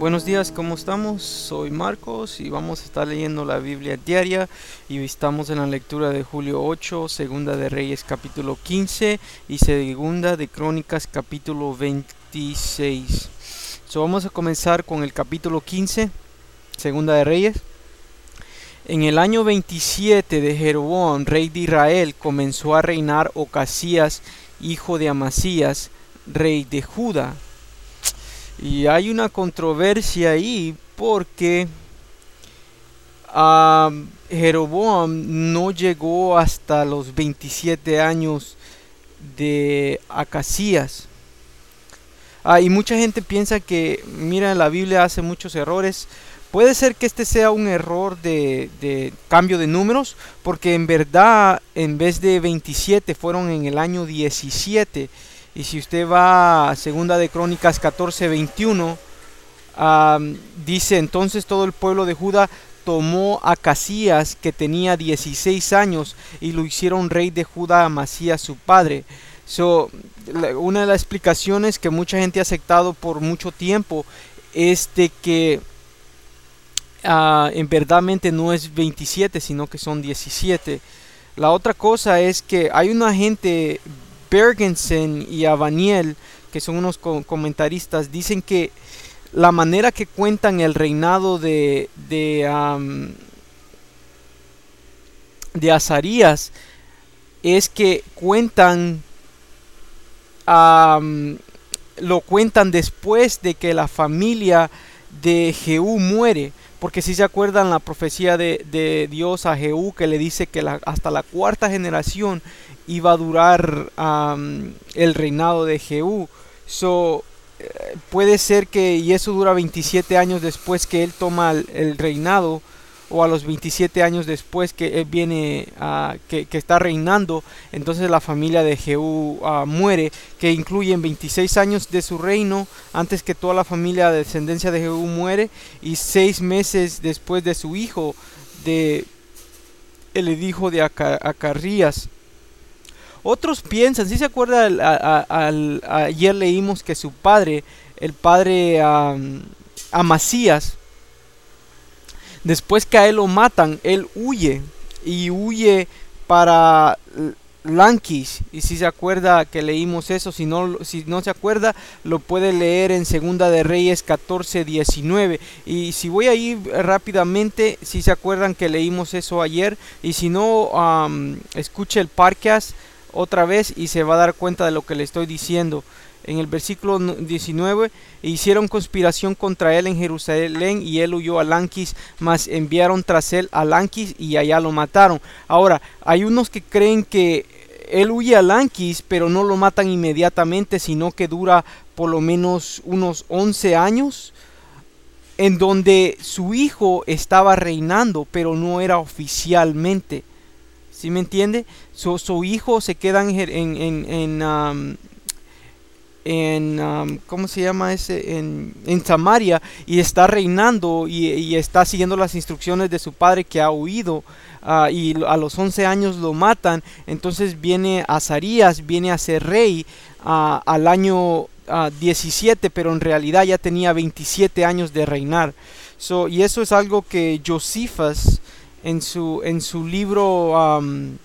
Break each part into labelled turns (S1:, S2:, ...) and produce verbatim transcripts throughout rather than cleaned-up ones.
S1: Buenos días, ¿cómo estamos? Soy Marcos y vamos a estar leyendo la Biblia diaria y estamos en la lectura de Julio ocho, Segunda de Reyes capítulo quince y Segunda de Crónicas capítulo veintiséis. So, vamos a comenzar con el capítulo quince, Segunda de Reyes. En el año veintisiete de Jeroboam, rey de Israel, comenzó a reinar Ocasías, hijo de Amasías, rey de Judá. Y hay una controversia ahí porque uh, Jeroboam no llegó hasta los veintisiete años de Acasías. Uh, y mucha gente piensa que, mira, la Biblia hace muchos errores. Puede ser que este sea un error de, de cambio de números, porque en verdad en vez de veintisiete fueron en el año diecisiete. Y si usted va a Segunda de Crónicas catorce veintiuno, um, dice: entonces todo el pueblo de Judá tomó a Acasías, que tenía dieciséis años, y lo hicieron rey de Judá a Amasías su padre. So, la, una de las explicaciones que mucha gente ha aceptado por mucho tiempo es de que uh, en verdadmente no es veintisiete, sino que son diecisiete. La otra cosa es que hay una gente, Bergensen y Avaniel, que son unos co comentaristas, dicen que la manera que cuentan el reinado de de, um, de Azarías es que cuentan um, lo cuentan después de que la familia de Jehú muere. Porque si se acuerdan la profecía de, de Dios a Jehú, que le dice que la, hasta la cuarta generación iba a durar um, el reinado de Jehú. So, eh, puede ser que, y eso dura veintisiete años después que él toma el, el reinado, o a los veintisiete años después que él viene, uh, que, que está reinando, entonces la familia de Jehú uh, muere, que incluyen veintiséis años de su reino, antes que toda la familia de descendencia de Jehú muere, y seis meses después de su hijo, de el hijo de Acarías. Otros piensan, si se acuerda, al, al, al, ayer leímos que su padre, el padre um, Amasías, después que a él lo matan, él huye y huye para Lanquis. Y si se acuerda que leímos eso, si no, si no se acuerda, lo puede leer en Segunda de Reyes catorce diecinueve. Y si voy a ir rápidamente, si se acuerdan que leímos eso ayer, y si no, um, escuche el podcast otra vez y se va a dar cuenta de lo que le estoy diciendo. En el versículo diecinueve, hicieron conspiración contra él en Jerusalén y él huyó a Lanquis, mas enviaron tras él a Lanquis y allá lo mataron. Ahora, hay unos que creen que él huye a Lanquis, pero no lo matan inmediatamente, sino que dura por lo menos unos once años, en donde su hijo estaba reinando, pero no era oficialmente. ¿Sí me entiende? So, su hijo se queda en, en, en, en um, en um, ¿cómo se llama ese? En, en Samaria, y está reinando y, y está siguiendo las instrucciones de su padre que ha huido, uh, y a los once años lo matan. Entonces viene Azarías, viene a ser rey uh, al año uh, diecisiete, pero en realidad ya tenía veintisiete años de reinar. So, y eso es algo que Josephus en su, en su libro um,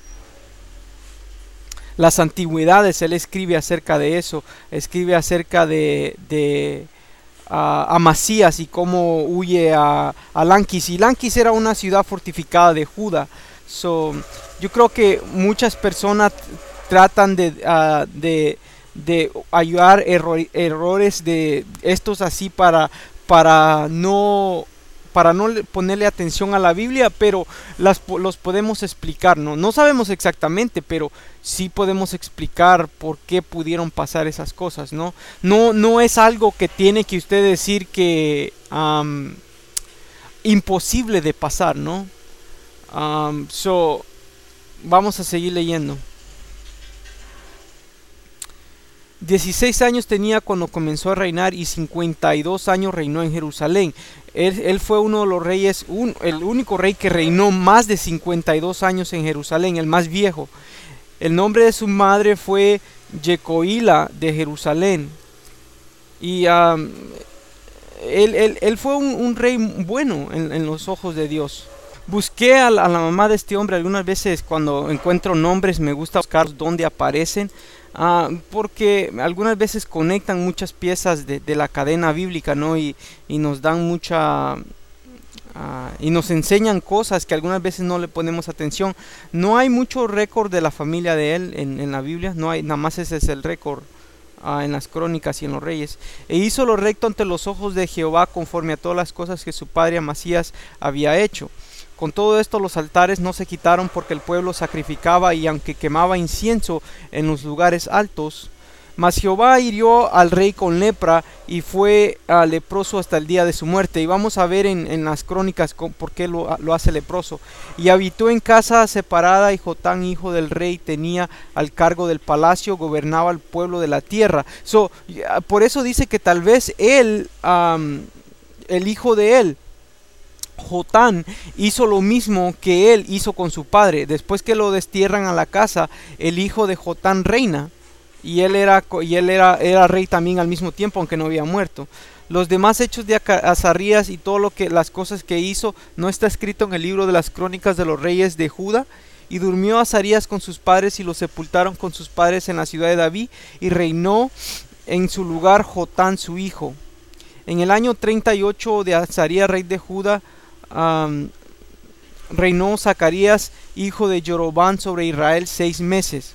S1: Las Antigüedades, él escribe acerca de eso, escribe acerca de, de uh, Amasías y cómo huye a, a Lanquis. Y Lanquis era una ciudad fortificada de Judá. So, yo creo que muchas personas tratan de, uh, de, de ayudar error, errores de estos así para, para no... para no ponerle atención a la Biblia, pero las, los podemos explicar, ¿no? No sabemos exactamente, pero sí podemos explicar por qué pudieron pasar esas cosas, ¿no? No, no es algo que tiene que usted decir que um, imposible de pasar, ¿no? Um, so, vamos a seguir leyendo. dieciséis años tenía cuando comenzó a reinar y cincuenta y dos años reinó en Jerusalén. Él, él fue uno de los reyes, un, el único rey que reinó más de cincuenta y dos años en Jerusalén, el más viejo. El nombre de su madre fue Jecoila de Jerusalén. Y um, él, él, él fue un, un rey bueno en, en los ojos de Dios. Busqué a la, a la mamá de este hombre. Algunas veces cuando encuentro nombres me gusta buscar dónde aparecen, uh, porque algunas veces conectan muchas piezas de, de la cadena bíblica, ¿no? Y, y nos dan mucha... Uh, y nos enseñan cosas que algunas veces no le ponemos atención. No hay mucho récord de la familia de él en, en la Biblia. No hay, nada más ese es el récord uh, en las crónicas y en los reyes. E hizo lo recto ante los ojos de Jehová, conforme a todas las cosas que su padre Amasías había hecho. Con todo esto los altares no se quitaron, porque el pueblo sacrificaba y aunque quemaba incienso en los lugares altos. Mas Jehová hirió al rey con lepra y fue uh, leproso hasta el día de su muerte. Y vamos a ver en, en las crónicas por qué lo, lo hace leproso. Y habitó en casa separada, y Jotán, hijo del rey, tenía al cargo del palacio, gobernaba el pueblo de la tierra. So, uh, por eso dice que tal vez él, um, el hijo de él, Jotán, hizo lo mismo que él hizo con su padre. Después que lo destierran a la casa, el hijo de Jotán reina. Y él, era, y él era, era rey también al mismo tiempo, aunque no había muerto. Los demás hechos de Azarías y todo lo que las cosas que hizo no está escrito en el libro de las crónicas de los reyes de Judá. Y durmió Azarías con sus padres, y lo sepultaron con sus padres en la ciudad de David, y reinó en su lugar Jotán su hijo. En el año treinta y ocho de Azarías, rey de Judá, um, reinó Zacarías, hijo de Jorobán, sobre Israel seis meses.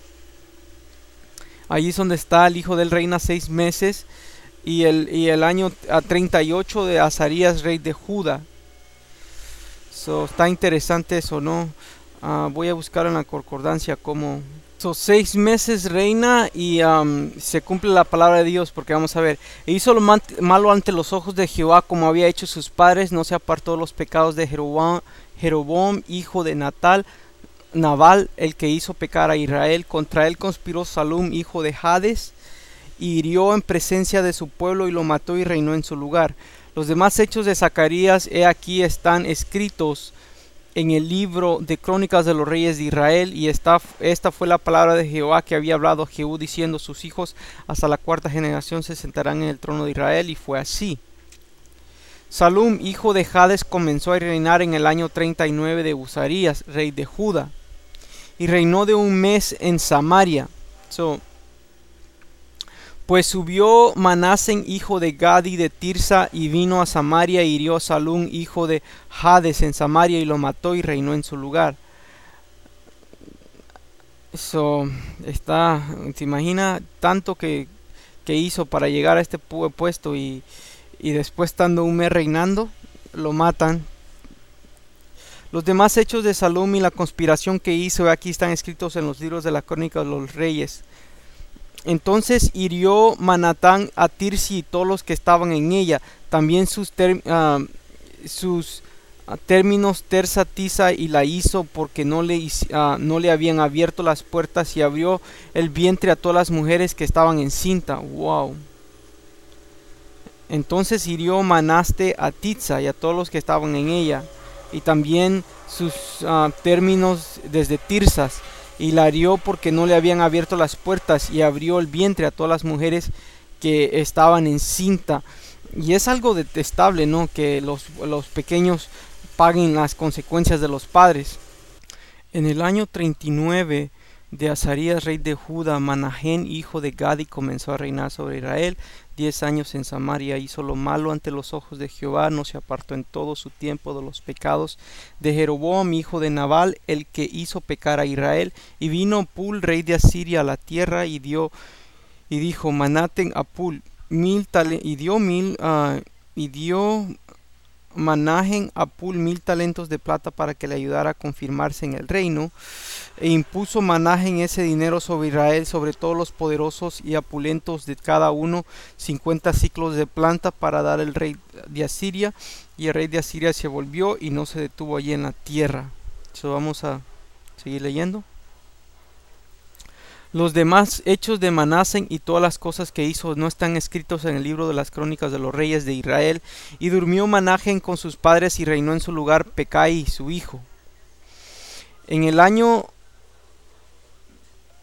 S1: Allí es donde está el hijo del reina seis meses. Y el, y el año treinta y ocho de Azarías, rey de Judá. So, está interesante eso, ¿no? Uh, voy a buscar en la concordancia cómo... So, seis meses reina y um, se cumple la palabra de Dios, porque vamos a ver. E hizo lo malo ante los ojos de Jehová, como había hecho sus padres. No se apartó de los pecados de Jeroboam, Jeroboam hijo de Natal, Nabal, el que hizo pecar a Israel. Contra él conspiró Salum, hijo de Hades, y hirió en presencia de su pueblo, y lo mató, y reinó en su lugar. Los demás hechos de Zacarías, he aquí, están escritos en el libro de crónicas de los reyes de Israel. Y esta, esta fue la palabra de Jehová que había hablado Jehú, diciendo: sus hijos hasta la cuarta generación se sentarán en el trono de Israel. Y fue así. Salum, hijo de Hades, comenzó a reinar en el año treinta y nueve de Uzarías, rey de Judá, y reinó de un mes en Samaria. So, pues subió Manasén, hijo de Gadi, de Tirsa, y vino a Samaria, y hirió a Salum, hijo de Hades, en Samaria, y lo mató, y reinó en su lugar. So, está, se imagina tanto que, que hizo para llegar a este puesto, y, y después, estando un mes reinando, lo matan. Los demás hechos de Salum y la conspiración que hizo, aquí están escritos en los libros de la crónica de los reyes. Entonces hirió Manatán a Tirsi y todos los que estaban en ella, también sus, ter, uh, sus uh, términos Tersa, Tisa, y la hizo porque no le, uh, no le habían abierto las puertas, y abrió el vientre a todas las mujeres que estaban encinta. Wow. Entonces hirió Manaste a Titsa y a todos los que estaban en ella, y también sus uh, términos desde Tirsas, y la hirió porque no le habían abierto las puertas, y abrió el vientre a todas las mujeres que estaban encinta. Y es algo detestable, ¿no? Que los, los pequeños paguen las consecuencias de los padres. En el año treinta y nueve de Azarías, rey de Judá, Manahén, hijo de Gadi, comenzó a reinar sobre Israel diez años en Samaria. Hizo lo malo ante los ojos de Jehová, no se apartó en todo su tiempo de los pecados de Jeroboam, hijo de Nabal, el que hizo pecar a Israel. Y vino Pul, rey de Asiria, a la tierra, y dio y dijo: Manaten a Pul mil talentos, y dio mil uh, y dio Manahen a Pul mil talentos de plata para que le ayudara a confirmarse en el reino. E impuso Manahen ese dinero sobre Israel, sobre todos los poderosos y apulentos, de cada uno cincuenta ciclos de plata, para dar el rey de Asiria. Y el rey de Asiria se volvió y no se detuvo allí en la tierra. So, vamos a seguir leyendo. Los demás hechos de Manasén y todas las cosas que hizo no están escritos en el libro de las crónicas de los reyes de Israel. Y durmió Manahén con sus padres, y reinó en su lugar Pecai su hijo. En el año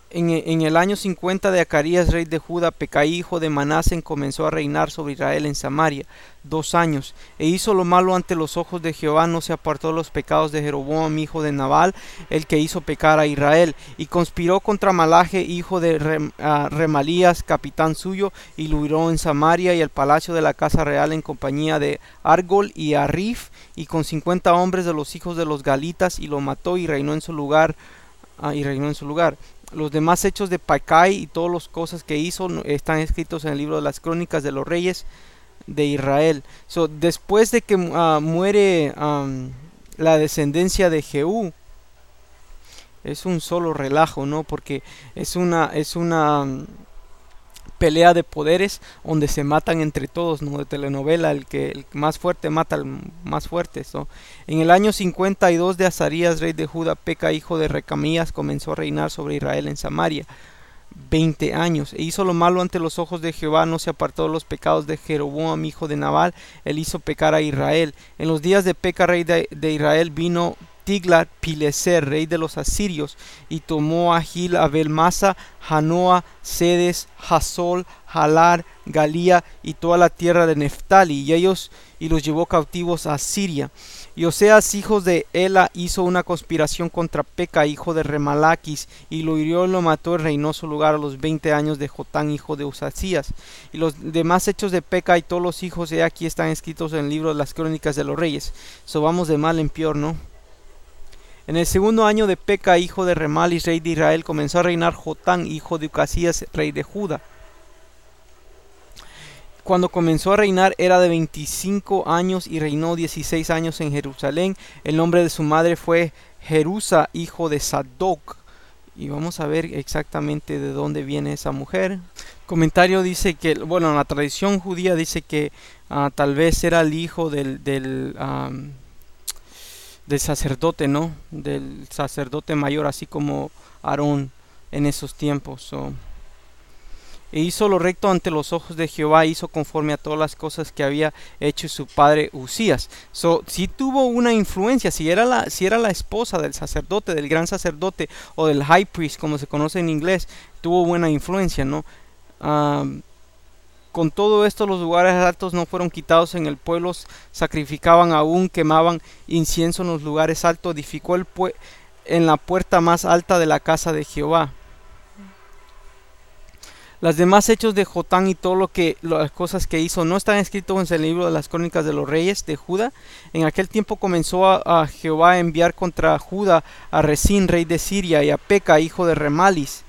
S1: En, en el año cincuenta de Acarías, rey de Judá, Pecai, hijo de Manasén, comenzó a reinar sobre Israel en Samaria dos años, e hizo lo malo ante los ojos de Jehová, no se apartó de los pecados de Jeroboam, hijo de Nabal, el que hizo pecar a Israel, y conspiró contra Malaje, hijo de Rem, uh, Remalías, capitán suyo, y lo hirió en Samaria y el palacio de la casa real en compañía de Argol y Arif, y con cincuenta hombres de los hijos de los Galitas, y lo mató y reinó en su lugar, uh, y reinó en su lugar. Los demás hechos de Pacai y todas las cosas que hizo están escritos en el libro de las crónicas de los reyes de Israel. So, después de que uh, muere um, la descendencia de Jehú, es un solo relajo, ¿no? Porque es una es una um, pelea de poderes donde se matan entre todos, ¿no? De telenovela, el que el más fuerte mata al más fuerte. So, en el año cincuenta y dos de Azarías, rey de Judá, Peca, hijo de Recamías, comenzó a reinar sobre Israel en Samaria veinte años, e hizo lo malo ante los ojos de Jehová, no se apartó de los pecados de Jeroboam, hijo de Nabal, él hizo pecar a Israel. En los días de Peca, rey de, de Israel, vino Tiglat-Pileser, rey de los asirios, y tomó a Gil, Abel-Masa, Janoa, Sedes, Hasol, Halar, Galía y toda la tierra de Neftali, y ellos y los llevó cautivos a Siria. Y Oseas, hijo de Ela, hizo una conspiración contra Peca, hijo de Remalaquis, y lo hirió y lo mató y reinó su lugar a los veinte años de Jotán, hijo de Usacías. Y los demás hechos de Peca y todos los hijos de aquí están escritos en el libro de las crónicas de los reyes. So vamos de mal en peor, ¿no? En el segundo año de Peca, hijo de Remalis, rey de Israel, comenzó a reinar Jotán, hijo de Ucasías, rey de Judá. Cuando comenzó a reinar era de veinticinco años y reinó dieciséis años en Jerusalén. El nombre de su madre fue Jerusa, hijo de Sadoc. Y vamos a ver exactamente de dónde viene esa mujer. Comentario dice que, bueno, la tradición judía dice que uh, tal vez era el hijo del, del, um, del sacerdote, ¿no? Del sacerdote mayor, así como Aarón en esos tiempos. So, e hizo lo recto ante los ojos de Jehová, hizo conforme a todas las cosas que había hecho su padre Usías. So, si tuvo una influencia, si era la, si era la esposa del sacerdote, del gran sacerdote, o del high priest, como se conoce en inglés, tuvo buena influencia, ¿no? Um, con todo esto, los lugares altos no fueron quitados en el pueblo, sacrificaban aún, quemaban incienso en los lugares altos, edificó el pue en la puerta más alta de la casa de Jehová. Las demás hechos de Jotán y todo lo que las cosas que hizo no están escritos en el libro de las crónicas de los reyes de Judá. En aquel tiempo comenzó a, a Jehová a enviar contra Judá a Resín, rey de Siria, y a Peca, hijo de Remalis.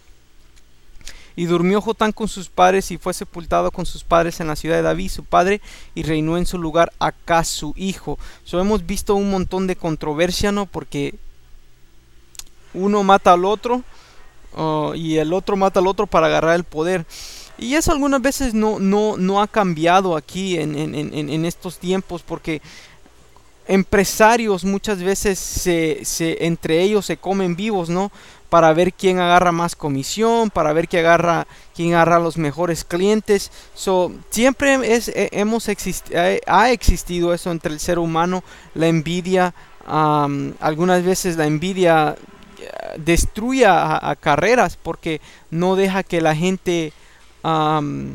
S1: Y durmió Jotán con sus padres y fue sepultado con sus padres en la ciudad de David, su padre, y reinó en su lugar Acaz, su hijo. So, hemos visto un montón de controversia, ¿no? Porque uno mata al otro. Uh, y el otro mata al otro para agarrar el poder, y eso algunas veces no, no, no ha cambiado aquí en, en, en, en estos tiempos, porque empresarios muchas veces se, se, entre ellos se comen vivos, ¿no? Para ver quién agarra más comisión, para ver quién agarra, quién agarra los mejores clientes. So, siempre es, hemos existi ha existido eso entre el ser humano, la envidia. Um, algunas veces la envidia destruye a, a carreras porque no deja que la gente um,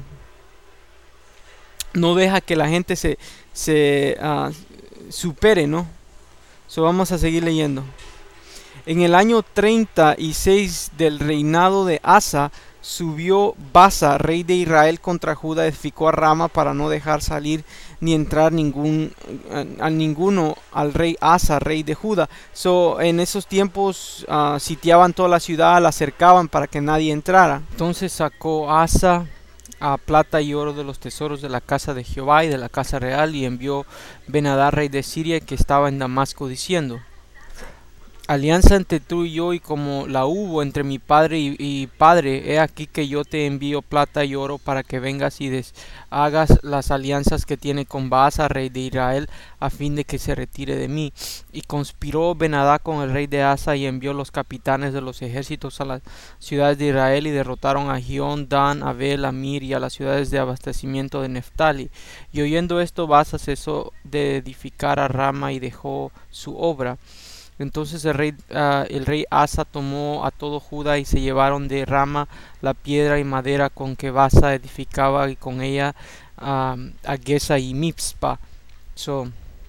S1: no deja que la gente se, se uh, supere, ¿no? So, vamos a seguir leyendo. En el año treinta y seis del reinado de Asa, subió Baasa, rey de Israel, contra Judá, edificó a Rama para no dejar salir ni entrar ningún a, a ninguno al rey Asa, rey de Judá. So, en esos tiempos uh, sitiaban toda la ciudad, la cercaban para que nadie entrara. Entonces sacó Asa a plata y oro de los tesoros de la casa de Jehová y de la casa real, y envió Ben-Hadad, rey de Siria, que estaba en Damasco, diciendo: alianza entre tú y yo, y como la hubo entre mi padre y, y padre, he aquí que yo te envío plata y oro para que vengas y deshagas las alianzas que tiene con Baasa, rey de Israel, a fin de que se retire de mí. Y conspiró Ben-Hadad con el rey de Asa, y envió los capitanes de los ejércitos a las ciudades de Israel, y derrotaron a Gión, Dan, Abel, Amir, y a las ciudades de abastecimiento de Neftali. Y oyendo esto, Baasa cesó de edificar a Rama y dejó su obra. Entonces el rey, ah, el rey Asa tomó a todo Judá y se llevaron de Rama la piedra y madera con que Baasa edificaba y con ella ah, a Gesa y Mizpa. So,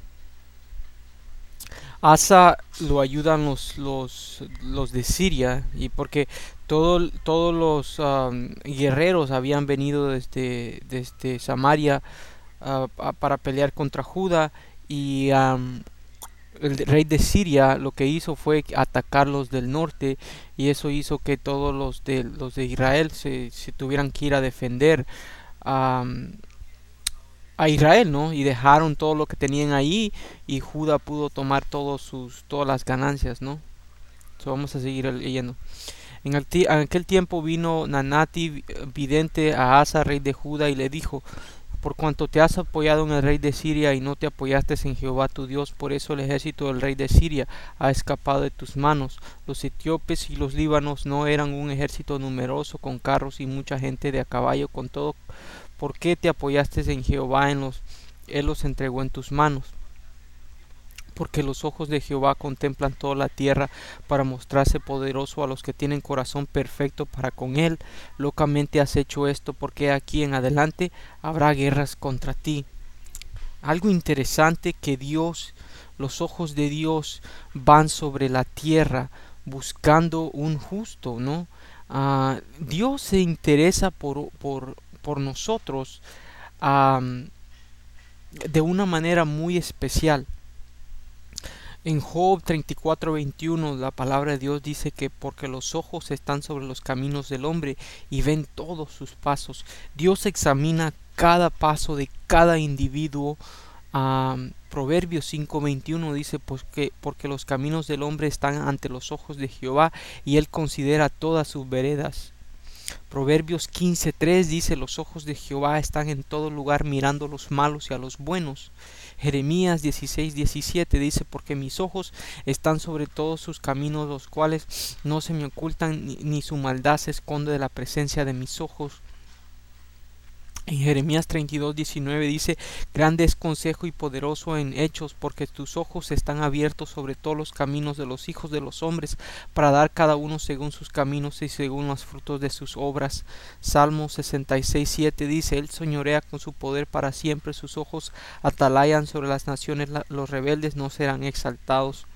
S1: Asa lo ayudan los, los, los de Siria, y porque todo, todos los um, guerreros habían venido desde, desde Samaria uh, a- para pelear contra Judá, y um, el rey de Siria lo que hizo fue atacarlos del norte, y eso hizo que todos los de los de Israel se, se tuvieran que ir a defender um, a Israel, ¿no? Y dejaron todo lo que tenían ahí, y Judá pudo tomar todos sus todas las ganancias, ¿no? So, vamos a seguir leyendo. En, el ti- en aquel tiempo vino Nanati, vidente, a Asa, rey de Judá, y le dijo: por cuanto te has apoyado en el rey de Siria y no te apoyaste en Jehová tu Dios, por eso el ejército del rey de Siria ha escapado de tus manos. Los etíopes y los líbanos no eran un ejército numeroso con carros y mucha gente de a caballo, con todo, ¿por qué te apoyaste en Jehová? En los, él los entregó en tus manos. Porque los ojos de Jehová contemplan toda la tierra para mostrarse poderoso a los que tienen corazón perfecto para con él. Locamente has hecho esto, porque aquí en adelante habrá guerras contra ti. Algo interesante, que Dios, los ojos de Dios van sobre la tierra buscando un justo, ¿no? Ah, Dios se interesa por, por, por nosotros am, de una manera muy especial. En Job treinta y cuatro veintiuno la palabra de Dios dice que porque los ojos están sobre los caminos del hombre y ven todos sus pasos. Dios examina cada paso de cada individuo. Um, Proverbios cinco veintiuno dice pues que porque los caminos del hombre están ante los ojos de Jehová, y él considera todas sus veredas. Proverbios quince tres dice: los ojos de Jehová están en todo lugar, mirando a los malos y a los buenos. Jeremías dieciséis diecisiete dice: porque mis ojos están sobre todos sus caminos, los cuales no se me ocultan, ni, ni su maldad se esconde de la presencia de mis ojos. En Jeremías treinta y dos diecinueve dice: grande es consejo y poderoso en hechos, porque tus ojos están abiertos sobre todos los caminos de los hijos de los hombres, para dar cada uno según sus caminos y según los frutos de sus obras. Salmo sesenta y seis siete dice: él señorea con su poder para siempre, sus ojos atalayan sobre las naciones, los rebeldes no serán exaltados.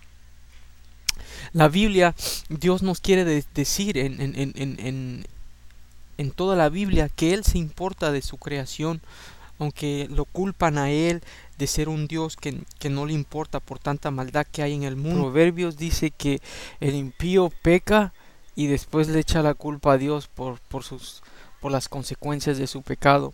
S1: La Biblia, Dios nos quiere de decir en, en, en, en en toda la Biblia que Él se importa de su creación, aunque lo culpan a Él de ser un Dios que, que no le importa por tanta maldad que hay en el mundo. Proverbios dice que el impío peca y después le echa la culpa a Dios por, por, sus, por las consecuencias de su pecado.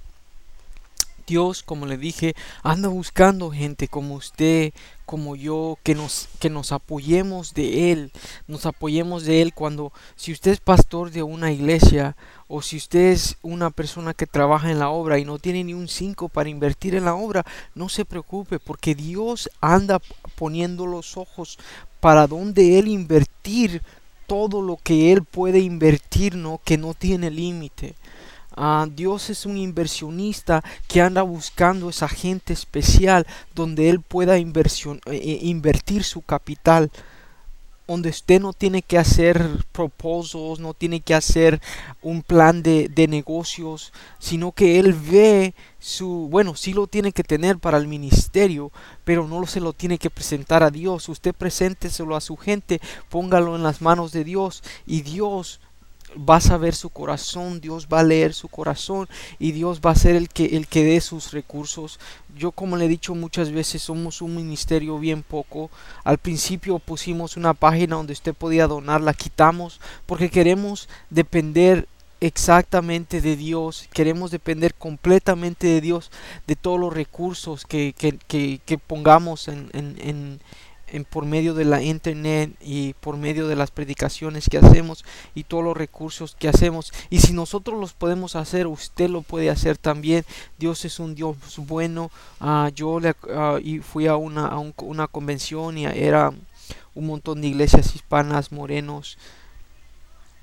S1: Dios, como le dije, anda buscando gente como usted, como yo, que nos, que nos apoyemos de Él, nos apoyemos de Él cuando, si usted es pastor de una iglesia, o si usted es una persona que trabaja en la obra y no tiene ni un cinco para invertir en la obra, no se preocupe, porque Dios anda poniendo los ojos para donde Él invertir todo lo que Él puede invertir, ¿no? Que no tiene límite. Uh, Dios es un inversionista que anda buscando esa gente especial donde Él pueda inversión, eh, invertir su capital, donde usted no tiene que hacer propuestos, no tiene que hacer un plan de, de negocios, sino que Él ve su, bueno, sí lo tiene que tener para el ministerio, pero no se lo tiene que presentar a Dios. Usted presénteselo a su gente, póngalo en las manos de Dios, y Dios va a saber su corazón, Dios va a leer su corazón, y Dios va a ser el que, el que dé sus recursos. Yo, como le he dicho muchas veces, somos un ministerio bien poco. Al principio pusimos una página donde usted podía donar, la quitamos porque queremos depender exactamente de Dios, queremos depender completamente de Dios, de todos los recursos que, que, que, que pongamos en, en, en En por medio de la internet y por medio de las predicaciones que hacemos y todos los recursos que hacemos. Y si nosotros los podemos hacer, usted lo puede hacer también. Dios es un Dios bueno. Uh, yo le, uh, y fui a una, a un, una convención, y era un montón de iglesias hispanas, morenos,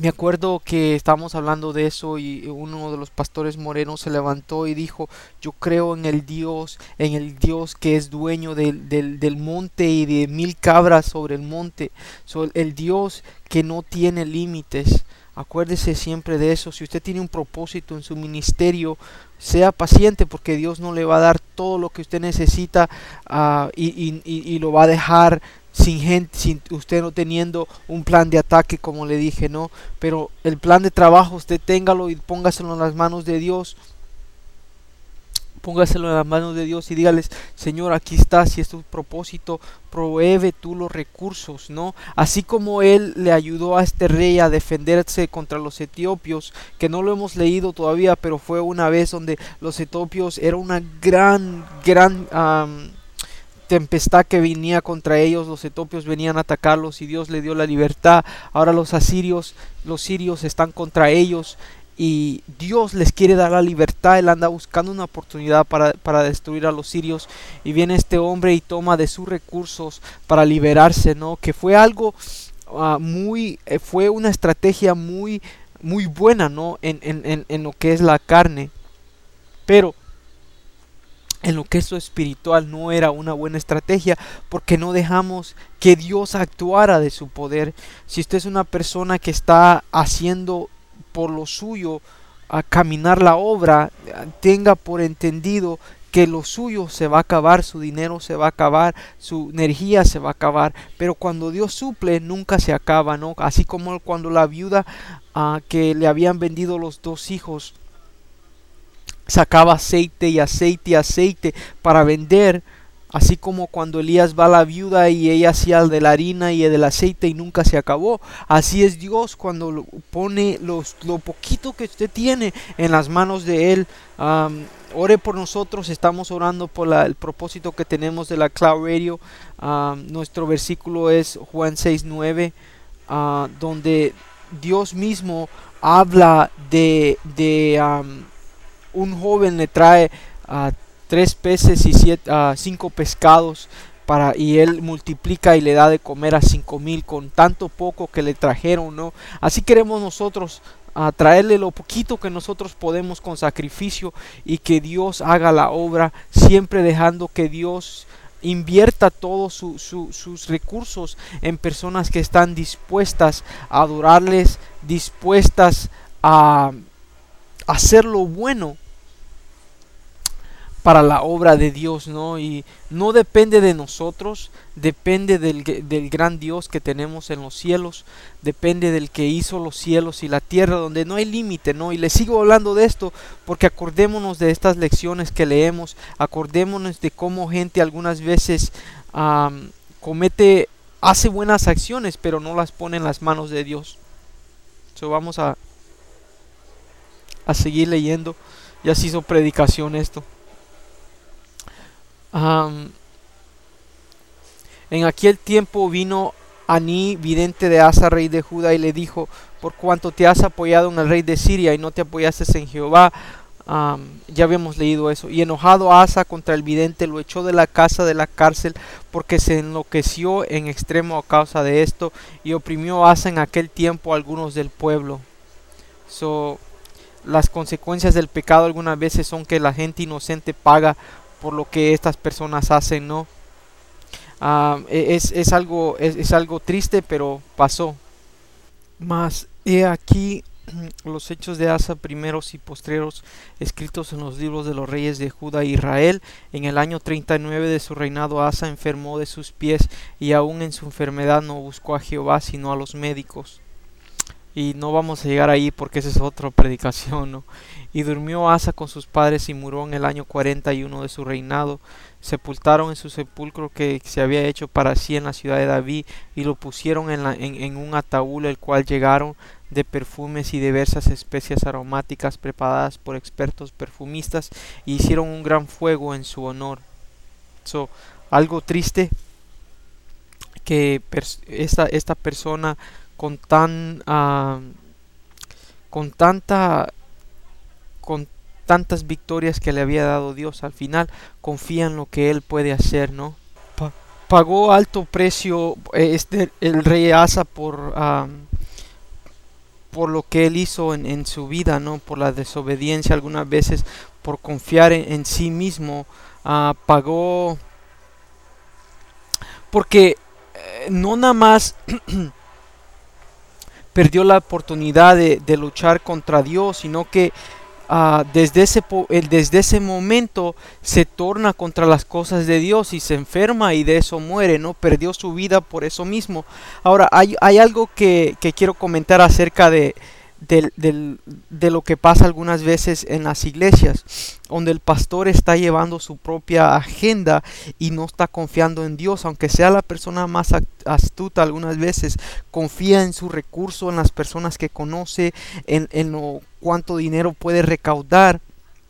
S1: Me acuerdo que estábamos hablando de eso y uno de los pastores morenos se levantó y dijo, yo creo en el Dios, en el Dios que es dueño del, del, del monte y de mil cabras sobre el monte, so, el Dios que no tiene límites. Acuérdese siempre de eso. Si usted tiene un propósito en su ministerio, sea paciente porque Dios no le va a dar todo lo que usted necesita, uh, y, y, y, y lo va a dejar sin gente, sin usted no teniendo un plan de ataque, como le dije, no. Pero el plan de trabajo usted téngalo y póngaselo en las manos de Dios. Póngaselo en las manos de Dios y dígales, Señor, aquí está, si es tu propósito, provee tú los recursos, ¿no? Así como Él le ayudó a este rey a defenderse contra los etiopios, que no lo hemos leído todavía, pero fue una vez donde los etiopios era una gran, gran um, tempestad que venía contra ellos, los etiopios venían a atacarlos y Dios le dio la libertad. Ahora los asirios, los sirios están contra ellos. Y Dios les quiere dar la libertad. Él anda buscando una oportunidad para, para destruir a los sirios. Y viene este hombre y toma de sus recursos para liberarse, ¿no? Que fue algo uh, muy, eh, fue una estrategia muy, muy buena, ¿no? En, en, en, en lo que es la carne. Pero en lo que es lo espiritual no era una buena estrategia, porque no dejamos que Dios actuara de su poder. Si usted es una persona que está haciendo por lo suyo a caminar la obra, tenga por entendido que lo suyo se va a acabar, su dinero se va a acabar, su energía se va a acabar, pero cuando Dios suple nunca se acaba, ¿no? Así como cuando la viuda uh, que le habían vendido los dos hijos sacaba aceite y aceite y aceite para vender. Así como cuando Elías va a la viuda y ella hacía de la harina y del aceite y nunca se acabó. Así es Dios cuando pone los, lo poquito que usted tiene en las manos de Él. Um, ore por nosotros, estamos orando por la, el propósito que tenemos de la Cloud Radio. Um, nuestro versículo es Juan seis nueve, uh, donde Dios mismo habla de, de um, un joven le trae uh, tres peces y siete, uh, cinco pescados para, y él multiplica y le da de comer a cinco mil con tanto poco que le trajeron, ¿no? Así queremos nosotros uh, traerle lo poquito que nosotros podemos con sacrificio y que Dios haga la obra, siempre dejando que Dios invierta todos su, su, sus recursos en personas que están dispuestas a adorarles, dispuestas a hacer lo bueno para la obra de Dios, ¿no? Y no depende de nosotros, depende del, del gran Dios que tenemos en los cielos, depende del que hizo los cielos y la tierra, donde no hay límite, ¿no? Y les sigo hablando de esto porque acordémonos de estas lecciones que leemos, acordémonos de cómo gente algunas veces um, comete, hace buenas acciones, pero no las pone en las manos de Dios. So, vamos a, a seguir leyendo. Ya se hizo predicación esto. Um, en aquel tiempo vino Aní, vidente de Asa, rey de Judá, y le dijo: por cuanto te has apoyado en el rey de Siria y no te apoyaste en Jehová. Um, ya habíamos leído eso. Y enojado Asa contra el vidente, lo echó de la casa de la cárcel, porque se enloqueció en extremo a causa de esto, y oprimió Asa en aquel tiempo a algunos del pueblo. So, las consecuencias del pecado algunas veces son que la gente inocente paga por lo que estas personas hacen, ¿no? Uh, es, es, algo, es, es algo triste, pero pasó. Mas he aquí los hechos de Asa, primeros y postreros, escritos en los libros de los reyes de Judá e Israel. En el año treinta y nueve de su reinado, Asa enfermó de sus pies, y aún en su enfermedad no buscó a Jehová sino a los médicos. Y no vamos a llegar ahí porque esa es otra predicación, ¿no? Y durmió Asa con sus padres y murió en el año cuarenta y uno de su reinado. Sepultaron en su sepulcro que se había hecho para sí en la ciudad de David, y lo pusieron en, la, en, en un ataúd, el cual llegaron de perfumes y diversas especias aromáticas preparadas por expertos perfumistas, y hicieron un gran fuego en su honor. So, algo triste que esta, esta persona con tan uh, con tanta con tantas victorias que le había dado Dios, al final confía en lo que él puede hacer, ¿no? Pa pagó alto precio este el rey Asa por uh, por lo que él hizo en, en su vida, ¿no? Por la desobediencia algunas veces, por confiar en, en sí mismo, uh, pagó, porque eh, no nada más perdió la oportunidad de, de luchar contra Dios, sino que uh, desde, ese, desde ese momento se torna contra las cosas de Dios y se enferma y de eso muere, ¿no? Perdió su vida por eso mismo. Ahora, hay, hay algo que, que quiero comentar acerca de, de, de, de lo que pasa algunas veces en las iglesias, donde el pastor está llevando su propia agenda y no está confiando en Dios, aunque sea la persona más astuta algunas veces, confía en su recurso, en las personas que conoce, en, en lo cuánto dinero puede recaudar.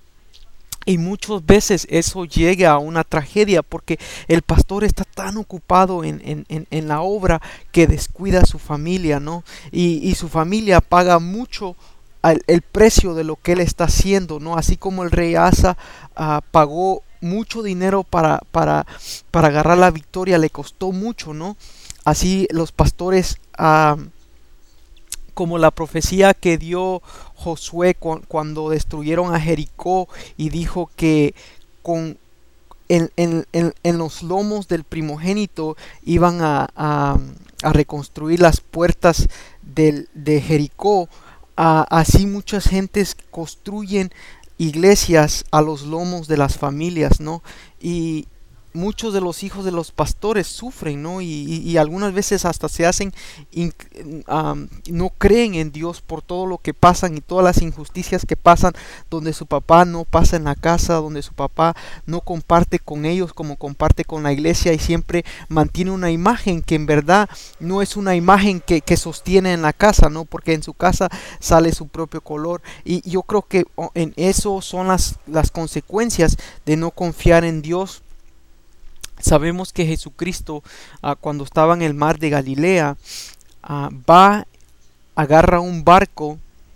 S1: Y muchas veces eso llega a una tragedia porque el pastor está tan ocupado en, en, en, en la obra que descuida a su familia, ¿no? Y, y su familia paga mucho al, el precio de lo que él está haciendo, ¿no? Así como el rey Asa uh, pagó mucho dinero para, para, para agarrar la victoria, le costó mucho, ¿no? Así los pastores... Uh, como la profecía que dio Josué cu cuando destruyeron a Jericó y dijo que con en, en, en, en los lomos del primogénito iban a, a, a reconstruir las puertas del, de Jericó. A, así muchas gentes construyen iglesias a los lomos de las familias, ¿no? Y muchos de los hijos de los pastores sufren, ¿no? Y, y, y algunas veces hasta se hacen, in, um, no creen en Dios por todo lo que pasan y todas las injusticias que pasan, donde su papá no pasa en la casa, donde su papá no comparte con ellos como comparte con la iglesia y siempre mantiene una imagen que en verdad no es una imagen que, que sostiene en la casa, ¿no? Porque en su casa sale su propio color. Y yo creo que en eso son las, las consecuencias de no confiar en Dios. Sabemos que Jesucristo uh, cuando estaba en el mar de Galilea uh, va, agarra un barco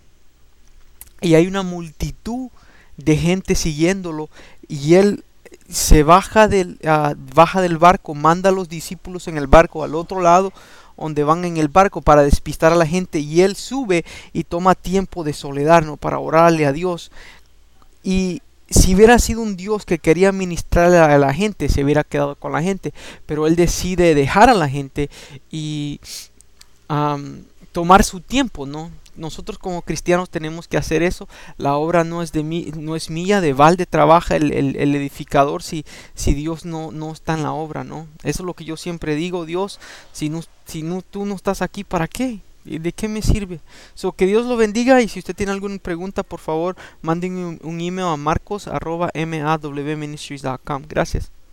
S1: y hay una multitud de gente siguiéndolo y él se baja del, uh, baja del barco, manda a los discípulos en el barco al otro lado donde van en el barco para despistar a la gente y él sube y toma tiempo de soledad, ¿no? Para orarle a Dios. Y si hubiera sido un Dios que quería ministrar a la gente, se hubiera quedado con la gente, pero él decide dejar a la gente y um, tomar su tiempo, ¿no? Nosotros como cristianos tenemos que hacer eso. La obra no es de mí, no es mía, de balde trabaja el, el, el edificador si, si Dios no, no está en la obra, ¿no? Eso es lo que yo siempre digo. Dios, si, no, si no, tú no estás aquí, ¿para qué? ¿De qué me sirve? So, que Dios lo bendiga y si usted tiene alguna pregunta, por favor, mándenme un, un email a marcos arroba m a w ministries punto com. Gracias.